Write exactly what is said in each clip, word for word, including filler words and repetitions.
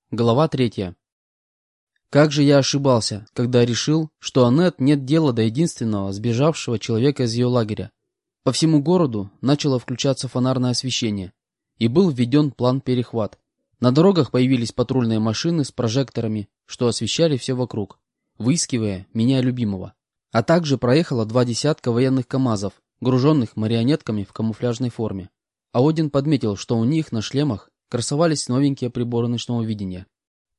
Глава третья. Как же я ошибался, когда решил, что Аннет нет дела до единственного сбежавшего человека из ее лагеря. По всему городу начало включаться фонарное освещение, и был введен план перехват. На дорогах появились патрульные машины с прожекторами, что освещали все вокруг, выискивая меня любимого. А также проехало два десятка военных КАМАЗов, груженных марионетками в камуфляжной форме. А Один подметил, что у них на шлемах красовались новенькие приборы ночного видения.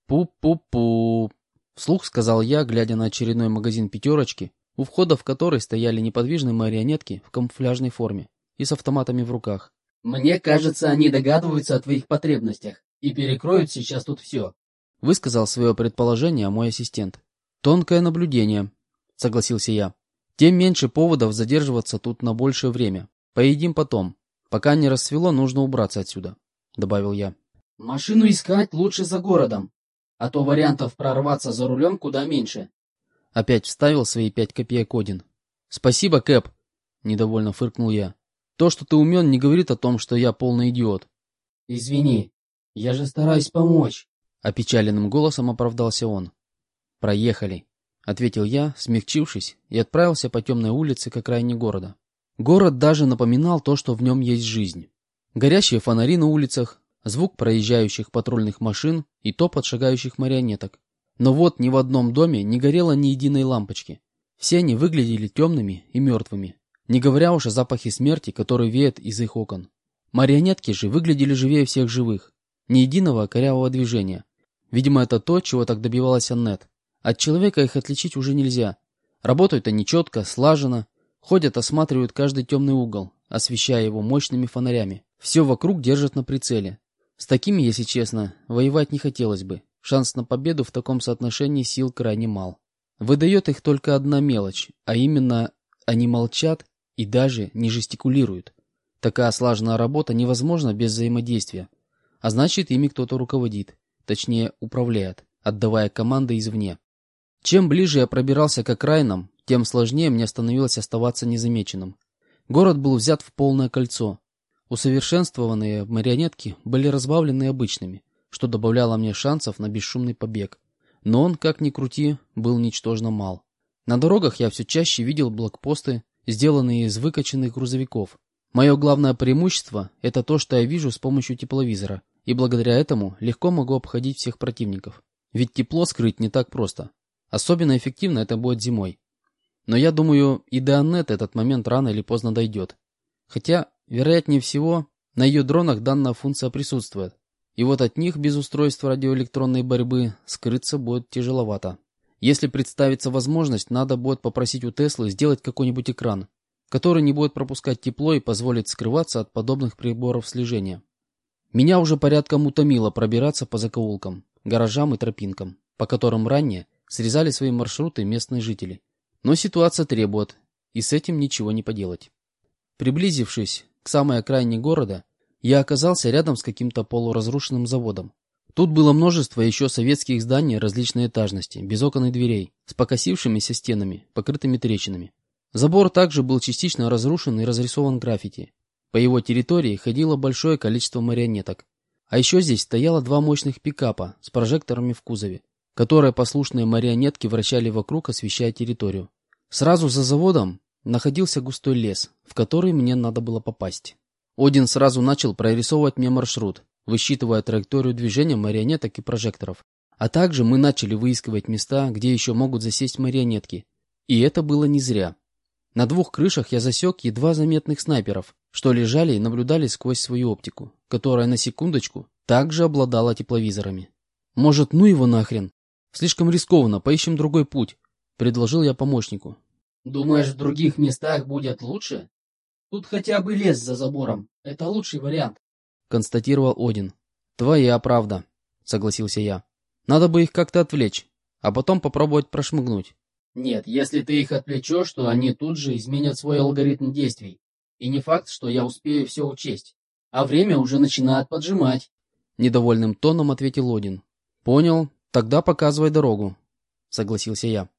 «Пу-пу-пу», — вслух сказал я, глядя на очередной магазин «пятерочки», у входа в который стояли неподвижные марионетки в камуфляжной форме и с автоматами в руках. «Мне кажется, они догадываются о твоих потребностях и перекроют сейчас тут все», — высказал свое предположение мой ассистент. «Тонкое наблюдение», — согласился я. «Тем меньше поводов задерживаться тут на большее время. Поедим потом. Пока не рассвело, нужно убраться отсюда», — добавил я. «Машину искать лучше за городом, а то вариантов прорваться за рулем куда меньше». Опять вставил свои пять копеек Один. «Спасибо, Кэп», — недовольно фыркнул я. «То, что ты умен, не говорит о том, что я полный идиот». «Извини, я же стараюсь помочь», — опечаленным голосом оправдался он. «Проехали», — ответил я, смягчившись, и отправился по темной улице к окраине города. Город даже напоминал то, что в нем есть жизнь. Горящие фонари на улицах, звук проезжающих патрульных машин и топот шагающих марионеток. Но вот ни в одном доме не горело ни единой лампочки. Все они выглядели темными и мертвыми, не говоря уж о запахе смерти, который веет из их окон. Марионетки же выглядели живее всех живых. Ни единого корявого движения. Видимо, это то, чего так добивалась Аннет. От человека их отличить уже нельзя. Работают они четко, слаженно, ходят, осматривают каждый темный угол, освещая его мощными фонарями. Все вокруг держат на прицеле. С такими, если честно, воевать не хотелось бы. Шанс на победу в таком соотношении сил крайне мал. Выдает их только одна мелочь, а именно они молчат и даже не жестикулируют. Такая слаженная работа невозможна без взаимодействия. А значит, ими кто-то руководит, точнее управляет, отдавая команды извне. Чем ближе я пробирался к окраинам, тем сложнее мне становилось оставаться незамеченным. Город был взят в полное кольцо. Усовершенствованные марионетки были разбавлены обычными, что добавляло мне шансов на бесшумный побег. Но он, как ни крути, был ничтожно мал. На дорогах я все чаще видел блокпосты, сделанные из выкачанных грузовиков. Мое главное преимущество – это то, что я вижу с помощью тепловизора, и благодаря этому легко могу обходить всех противников. Ведь тепло скрыть не так просто. Особенно эффективно это будет зимой. Но я думаю, и до Аннет этот момент рано или поздно дойдет. Хотя, вероятнее всего, на ее дронах данная функция присутствует. И вот от них без устройства радиоэлектронной борьбы скрыться будет тяжеловато. Если представится возможность, надо будет попросить у Теслы сделать какой-нибудь экран, который не будет пропускать тепло и позволит скрываться от подобных приборов слежения. Меня уже порядком утомило пробираться по закоулкам, гаражам и тропинкам, по которым ранее срезали свои маршруты местные жители. Но ситуация требует, и с этим ничего не поделать. Приблизившись к самой окраине города, я оказался рядом с каким-то полуразрушенным заводом. Тут было множество еще советских зданий различной этажности, без окон и дверей, с покосившимися стенами, покрытыми трещинами. Забор также был частично разрушен и разрисован граффити. По его территории ходило большое количество марионеток. А еще здесь стояло два мощных пикапа с прожекторами в кузове, которые послушные марионетки вращали вокруг, освещая территорию. Сразу за заводом находился густой лес, в который мне надо было попасть. Один сразу начал прорисовывать мне маршрут, высчитывая траекторию движения марионеток и прожекторов. А также мы начали выискивать места, где еще могут засесть марионетки. И это было не зря. На двух крышах я засек едва заметных снайперов, что лежали и наблюдали сквозь свою оптику, которая на секундочку также обладала тепловизорами. «Может, ну его нахрен? Слишком рискованно, поищем другой путь», — предложил я помощнику. «Думаешь, в других местах будет лучше? Тут хотя бы лес за забором. Это лучший вариант», — констатировал Один. «Твоя правда», — согласился я. «Надо бы их как-то отвлечь, а потом попробовать прошмыгнуть». «Нет, если ты их отвлечешь, то они тут же изменят свой алгоритм действий. И не факт, что я успею все учесть. А время уже начинает поджимать», — недовольным тоном ответил Один. «Понял, тогда показывай дорогу», — согласился я.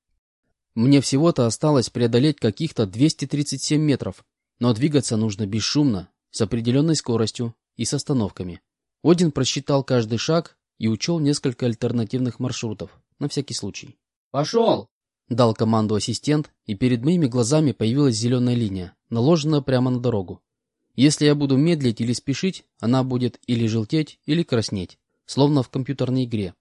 Мне всего-то осталось преодолеть каких-то двести тридцать семь метров, но двигаться нужно бесшумно, с определенной скоростью и с остановками. Один просчитал каждый шаг и учел несколько альтернативных маршрутов, на всякий случай. «Пошел!» — дал команду ассистент, и перед моими глазами появилась зеленая линия, наложенная прямо на дорогу. Если я буду медлить или спешить, она будет или желтеть, или краснеть, словно в компьютерной игре.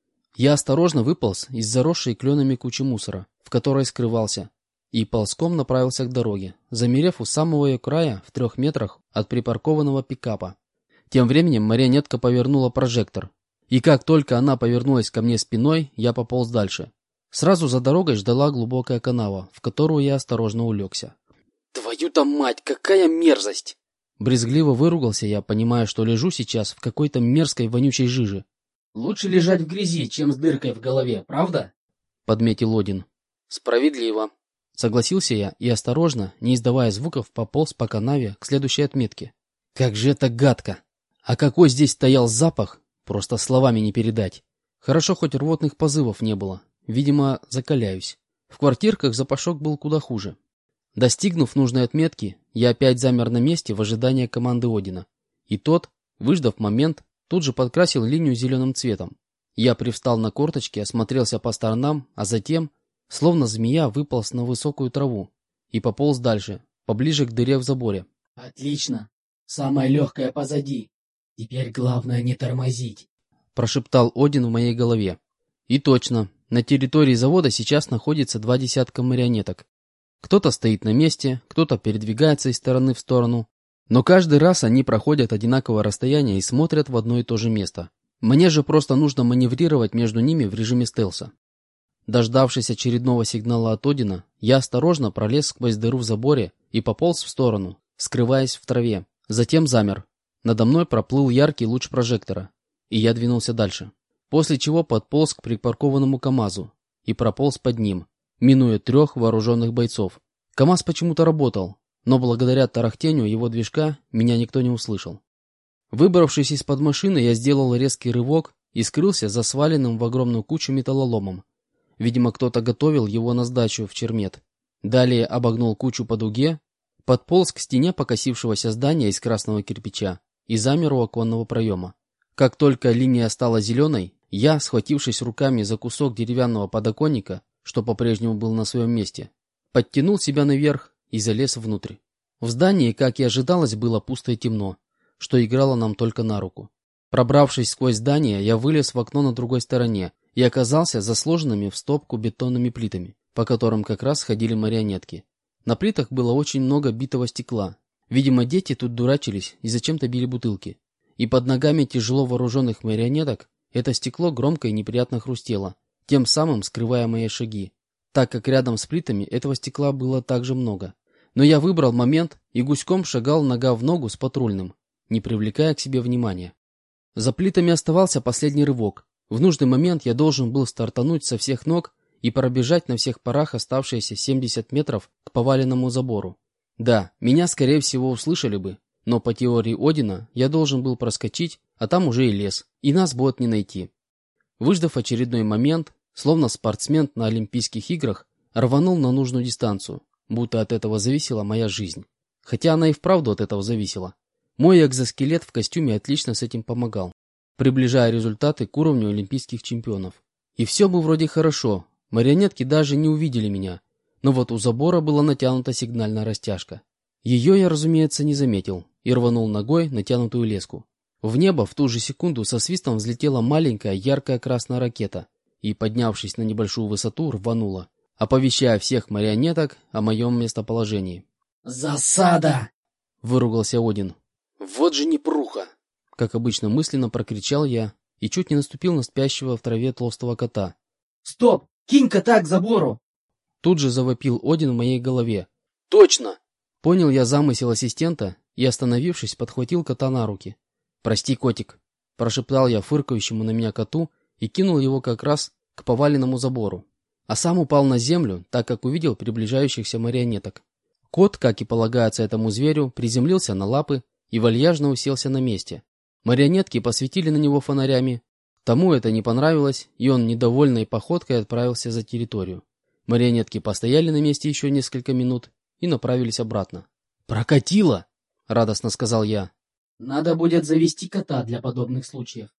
Я осторожно выполз из заросшей кленами кучи мусора, в которой скрывался, и ползком направился к дороге, замерев у самого ее края в трех метрах от припаркованного пикапа. Тем временем марионетка повернула прожектор, и как только она повернулась ко мне спиной, я пополз дальше. Сразу за дорогой ждала глубокая канава, в которую я осторожно улегся. «Твою-то мать, какая мерзость!» Брезгливо выругался я, понимая, что лежу сейчас в какой-то мерзкой вонючей жиже. «Лучше лежать в грязи, чем с дыркой в голове, правда?» — подметил Один. «Справедливо», — согласился я и осторожно, не издавая звуков, пополз по канаве к следующей отметке. Как же это гадко! А какой здесь стоял запах, просто словами не передать. Хорошо, хоть рвотных позывов не было. Видимо, закаляюсь. В квартирках запашок был куда хуже. Достигнув нужной отметки, я опять замер на месте в ожидании команды Одина. И тот, выждав момент, тут же подкрасил линию зеленым цветом. Я привстал на корточки, осмотрелся по сторонам, а затем, словно змея, выполз на высокую траву и пополз дальше, поближе к дыре в заборе. «Отлично. Самое легкое позади. Теперь главное не тормозить», — прошептал Один в моей голове. И точно, на территории завода сейчас находится два десятка марионеток. Кто-то стоит на месте, кто-то передвигается из стороны в сторону, но каждый раз они проходят одинаковое расстояние и смотрят в одно и то же место. Мне же просто нужно маневрировать между ними в режиме стелса. Дождавшись очередного сигнала от Одина, я осторожно пролез сквозь дыру в заборе и пополз в сторону, скрываясь в траве. Затем замер. Надо мной проплыл яркий луч прожектора, и я двинулся дальше. После чего подполз к припаркованному КамАЗу и прополз под ним, минуя трех вооруженных бойцов. КамАЗ почему-то работал, но благодаря тарахтению его движка меня никто не услышал. Выбравшись из-под машины, я сделал резкий рывок и скрылся за сваленным в огромную кучу металлоломом. Видимо, кто-то готовил его на сдачу в Чермет. Далее обогнул кучу по дуге, подполз к стене покосившегося здания из красного кирпича и замер у оконного проема. Как только линия стала зеленой, я, схватившись руками за кусок деревянного подоконника, что по-прежнему был на своем месте, подтянул себя наверх и залез внутрь. В здании, как и ожидалось, было пусто и темно, что играло нам только на руку. Пробравшись сквозь здание, я вылез в окно на другой стороне и оказался за сложенными в стопку бетонными плитами, по которым как раз ходили марионетки. На плитах было очень много битого стекла. Видимо, дети тут дурачились и зачем-то били бутылки. И под ногами тяжело вооруженных марионеток это стекло громко и неприятно хрустело, тем самым скрывая мои шаги, так как рядом с плитами этого стекла было также много. Но я выбрал момент и гуськом шагал нога в ногу с патрульным, не привлекая к себе внимания. За плитами оставался последний рывок. В нужный момент я должен был стартануть со всех ног и пробежать на всех парах оставшиеся семьдесят метров к поваленному забору. Да, меня, скорее всего, услышали бы, но по теории Одина я должен был проскочить, а там уже и лес, и нас будет не найти. Выждав очередной момент, словно спортсмен на Олимпийских играх, рванул на нужную дистанцию, будто от этого зависела моя жизнь. Хотя она и вправду от этого зависела. Мой экзоскелет в костюме отлично с этим помогал, приближая результаты к уровню олимпийских чемпионов. И все бы вроде хорошо, марионетки даже не увидели меня, но вот у забора была натянута сигнальная растяжка. Ее я, разумеется, не заметил и рванул ногой натянутую леску. В небо в ту же секунду со свистом взлетела маленькая яркая красная ракета и, поднявшись на небольшую высоту, рванула, оповещая всех марионеток о моем местоположении. «Засада!» — выругался Один. «Вот же непруха!» — как обычно мысленно прокричал я и чуть не наступил на спящего в траве толстого кота. «Стоп! Кинь кота к забору!» Тут же завопил Один в моей голове. «Точно!» Понял я замысел ассистента и, остановившись, подхватил кота на руки. «Прости, котик!» — прошептал я фыркающему на меня коту и кинул его как раз к поваленному забору. А сам упал на землю, так как увидел приближающихся марионеток. Кот, как и полагается этому зверю, приземлился на лапы и вальяжно уселся на месте. Марионетки посветили на него фонарями. Тому это не понравилось, и он недовольной походкой отправился за территорию. Марионетки постояли на месте еще несколько минут и направились обратно. «Прокатило!» — радостно сказал я. «Надо будет завести кота для подобных случаев».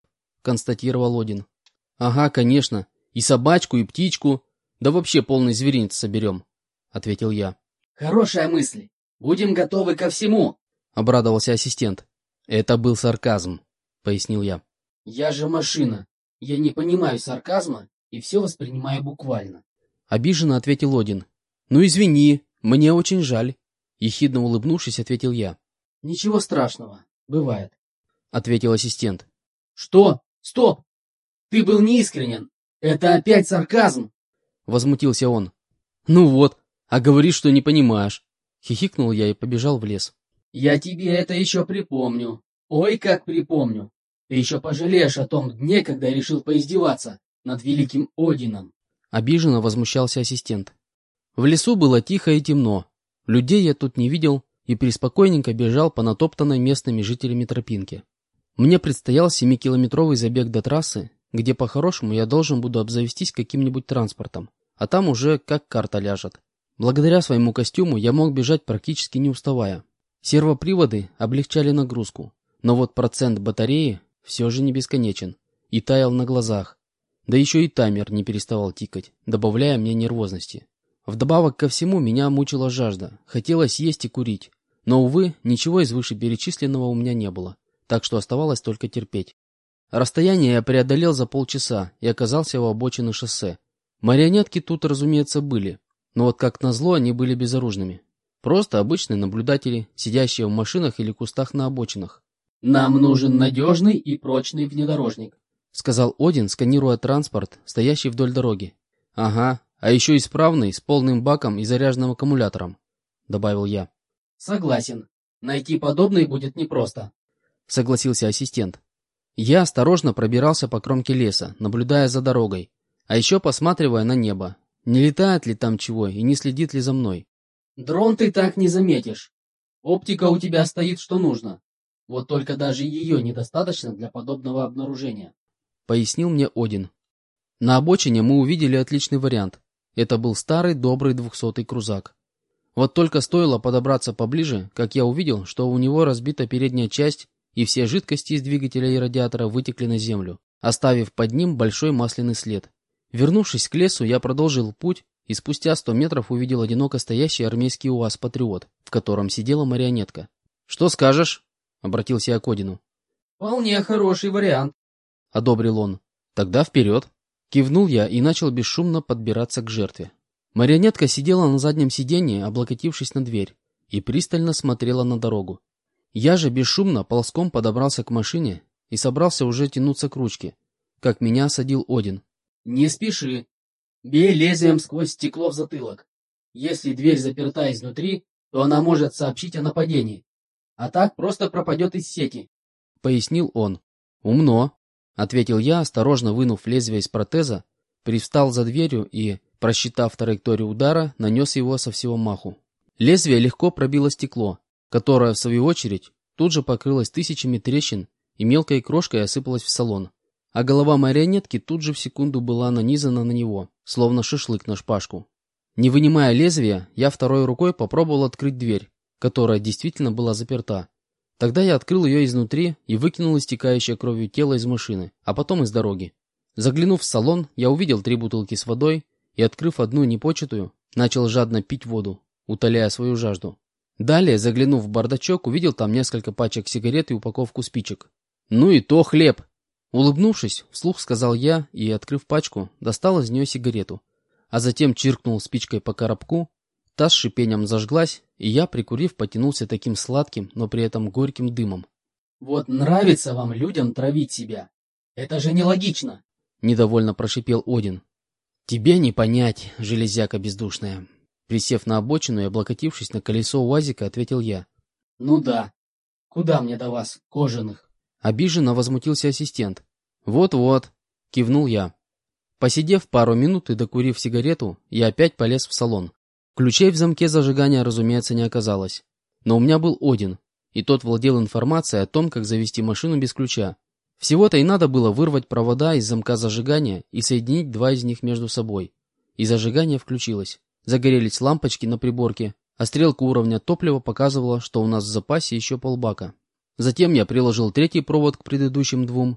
констатировал Один. Ага, конечно. И собачку, и птичку. Да вообще полный зверинец соберем, ответил я. Хорошая мысль. Будем готовы ко всему, обрадовался ассистент. Это был сарказм, пояснил я. Я же машина. Я не понимаю сарказма и все воспринимаю буквально. Обиженно ответил Один. Ну извини, мне очень жаль. Ехидно улыбнувшись, ответил я. Ничего страшного, бывает, ответил ассистент. Что? Стоп! Ты был неискренен. Это опять сарказм. Возмутился он. Ну вот, а говоришь, что не понимаешь. Хихикнул я и побежал в лес. Я тебе это еще припомню. Ой, как припомню. Ты еще пожалеешь о том дне, когда решил поиздеваться над великим Одином. Обиженно возмущался ассистент. В лесу было тихо и темно. Людей я тут не видел и преспокойненько бежал по натоптанной местными жителями тропинке. Мне предстоял семикилометровый забег до трассы, где по-хорошему я должен буду обзавестись каким-нибудь транспортом, а там уже как карта ляжет. Благодаря своему костюму я мог бежать практически не уставая. Сервоприводы облегчали нагрузку, но вот процент батареи все же не бесконечен и таял на глазах. Да еще и таймер не переставал тикать, добавляя мне нервозности. Вдобавок ко всему меня мучила жажда, хотелось есть и курить, но, увы, ничего из вышеперечисленного у меня не было, так что оставалось только терпеть. Расстояние я преодолел за полчаса и оказался у обочины шоссе. Марионетки тут, разумеется, были, но вот как назло они были безоружными. Просто обычные наблюдатели, сидящие в машинах или кустах на обочинах. «Нам нужен надежный и прочный внедорожник», — сказал Один, сканируя транспорт, стоящий вдоль дороги. «Ага, а еще исправный, с полным баком и заряженным аккумулятором», — добавил я. «Согласен. Найти подобный будет непросто», — согласился ассистент. Я осторожно пробирался по кромке леса, наблюдая за дорогой, а еще посматривая на небо, не летает ли там чего и не следит ли за мной. «Дрон ты так не заметишь. Оптика у тебя стоит что нужно. Вот только даже ее недостаточно для подобного обнаружения», — пояснил мне Один. На обочине мы увидели отличный вариант. Это был старый добрый двухсотый крузак. Вот только стоило подобраться поближе, как я увидел, что у него разбита передняя часть, и все жидкости из двигателя и радиатора вытекли на землю, оставив под ним большой масляный след. Вернувшись к лесу, я продолжил путь и спустя сто метров увидел одиноко стоящий армейский УАЗ «Патриот», в котором сидела марионетка. «Что скажешь?» — обратился я к Одину. «Вполне хороший вариант», — одобрил он. «Тогда вперед!» Кивнул я и начал бесшумно подбираться к жертве. Марионетка сидела на заднем сиденье, облокотившись на дверь, и пристально смотрела на дорогу. Я же бесшумно ползком подобрался к машине и собрался уже тянуться к ручке, как меня осадил Один. «Не спеши. Бей лезвием сквозь стекло в затылок. Если дверь заперта изнутри, то она может сообщить о нападении, а так просто пропадет из сети», — пояснил он. «Умно», — ответил я, осторожно вынув лезвие из протеза, привстал за дверью и, просчитав траекторию удара, нанес его со всего маху. Лезвие легко пробило стекло, которое, в свою очередь, тут же покрылось тысячами трещин и мелкой крошкой осыпалось в салон, а голова марионетки тут же в секунду была нанизана на него, словно шашлык на шпажку. Не вынимая лезвия, я второй рукой попробовал открыть дверь, которая действительно была заперта. Тогда я открыл ее изнутри и выкинул истекающее кровью тело из машины, а потом из дороги. Заглянув в салон, я увидел три бутылки с водой и, открыв одну непочатую, начал жадно пить воду, утоляя свою жажду. Далее, заглянув в бардачок, увидел там несколько пачек сигарет и упаковку спичек. «Ну и то хлеб!» Улыбнувшись, вслух сказал я и, открыв пачку, достал из нее сигарету, а затем чиркнул спичкой по коробку, та с шипением зажглась, и я, прикурив, потянулся таким сладким, но при этом горьким дымом. «Вот нравится вам людям травить себя. Это же нелогично!» — недовольно прошипел Один. «Тебе не понять, железяка бездушная!» Присев на обочину и облокотившись на колесо УАЗика, ответил я. «Ну да. Куда мне до вас, кожаных?» Обиженно возмутился ассистент. «Вот-вот», — кивнул я. Посидев пару минут и докурив сигарету, я опять полез в салон. Ключей в замке зажигания, разумеется, не оказалось. Но у меня был Один, и тот владел информацией о том, как завести машину без ключа. Всего-то и надо было вырвать провода из замка зажигания и соединить два из них между собой. И зажигание включилось. Загорелись лампочки на приборке, а стрелка уровня топлива показывала, что у нас в запасе еще полбака. Затем я приложил третий провод к предыдущим двум.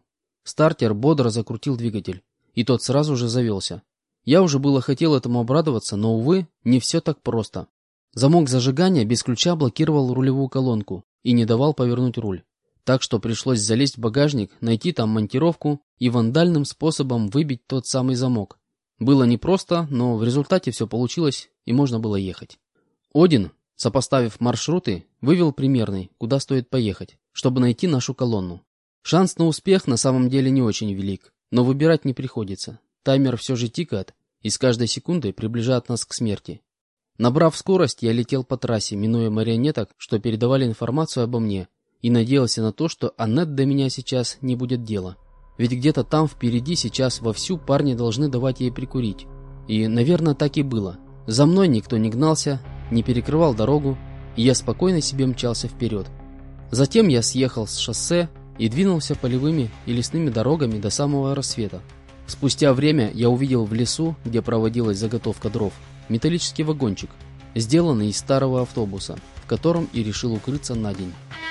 Стартер бодро закрутил двигатель, и тот сразу же завелся. Я уже было хотел этому обрадоваться, но, увы, не все так просто. Замок зажигания без ключа блокировал рулевую колонку и не давал повернуть руль. Так что пришлось залезть в багажник, найти там монтировку и вандальным способом выбить тот самый замок. Было непросто, но в результате все получилось и можно было ехать. Один, сопоставив маршруты, вывел примерный, куда стоит поехать, чтобы найти нашу колонну. Шанс на успех на самом деле не очень велик, но выбирать не приходится. Таймер все же тикает и с каждой секундой приближает нас к смерти. Набрав скорость, я летел по трассе, минуя марионеток, что передавали информацию обо мне, и надеялся на то, что Аннет до меня сейчас не будет дела. Ведь где-то там впереди сейчас вовсю парни должны давать ей прикурить. И, наверное, так и было. За мной никто не гнался, не перекрывал дорогу, и я спокойно себе мчался вперед. Затем я съехал с шоссе и двинулся полевыми и лесными дорогами до самого рассвета. Спустя время я увидел в лесу, где проводилась заготовка дров, металлический вагончик, сделанный из старого автобуса, в котором и решил укрыться на день.